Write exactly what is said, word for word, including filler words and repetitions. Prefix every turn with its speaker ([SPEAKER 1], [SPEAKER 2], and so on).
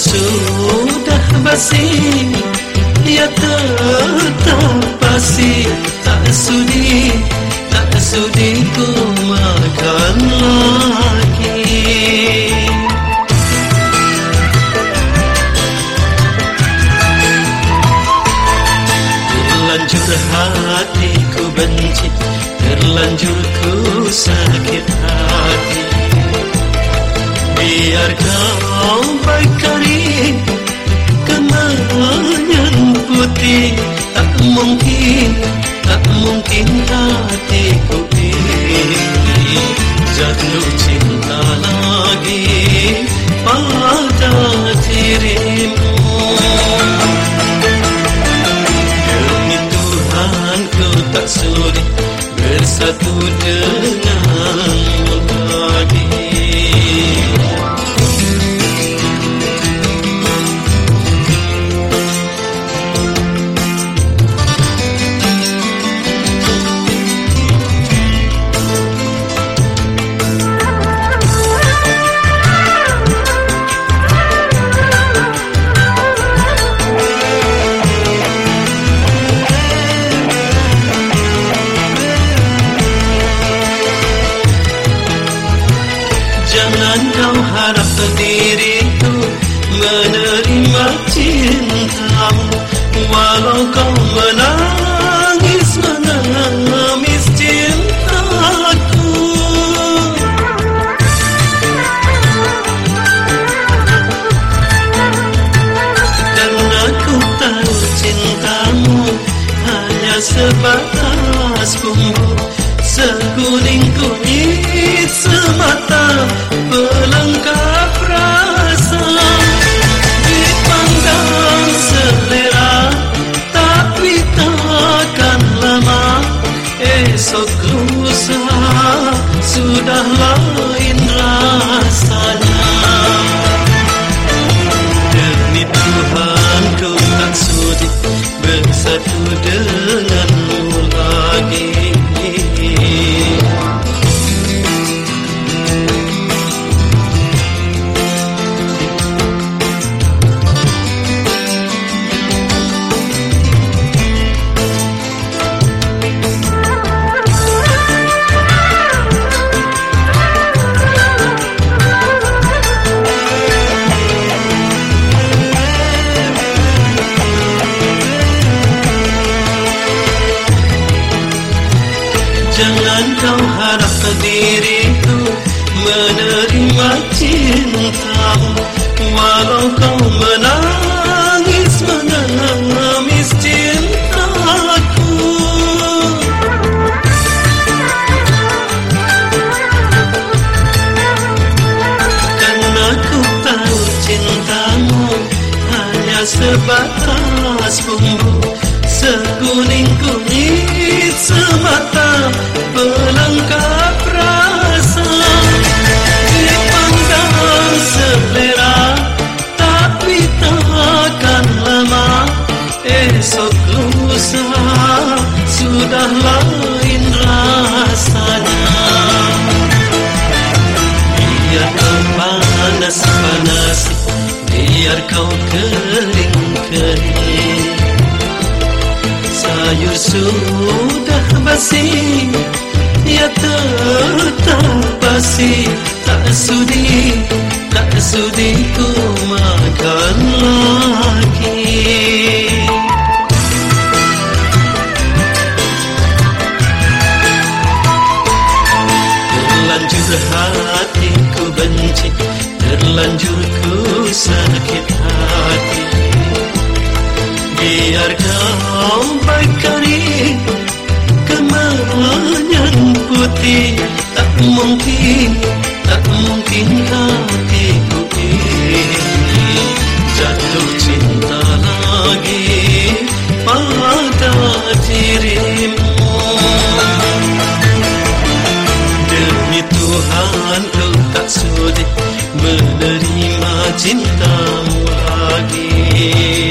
[SPEAKER 1] sudah basi, ia tetap basi. Tak sudi, tak sudi ku makan lagi. Terlanjur hatiku benci, terlanjur ku sakit hati. Biar kau berkari kemenyan putih, tak mungkin, tak mungkin hatiku ini jatuh cinta lagi pada dirimu. Demi Tuhan ku tak sudi bersatu denganmu lagi. Jangan kau harap diriku menerima cintamu, walau kau menangis menangis cintaku. Karena ku tahu cintamu hanya sebatas bumbu, seguning kunyit semata pelengkap rasa. Dipandang selera tapi takkan lama, esok lusa sudah lain rasanya. Demi Tuhan ku tak sudi bersatu denganmu lagi. Jangan kau harap diriku menerima cintamu, walau kau menangis menangis cintaku. Karena ku tahu cintamu hanya sebatas bumbu, seguning kunyit semata pelengkap rasa. Dipandang selera tapi takkan lama, esok lusa sudah lain rasanya. Biar kau panas-panas, biar kau kering-kering, sayur sudah basi, ia tetap basi. Tak sudi, tak sudi ku makan lagi. Terlanjur hatiku benci, terlanjur ku sakit hati. Biar kau berkari kemenyan putih, tak mungkin, tak mungkin hatiku ini jatuh cinta lagi pada dirimu. Demi Tuhan ku tak sudi menerima cintamu lagi.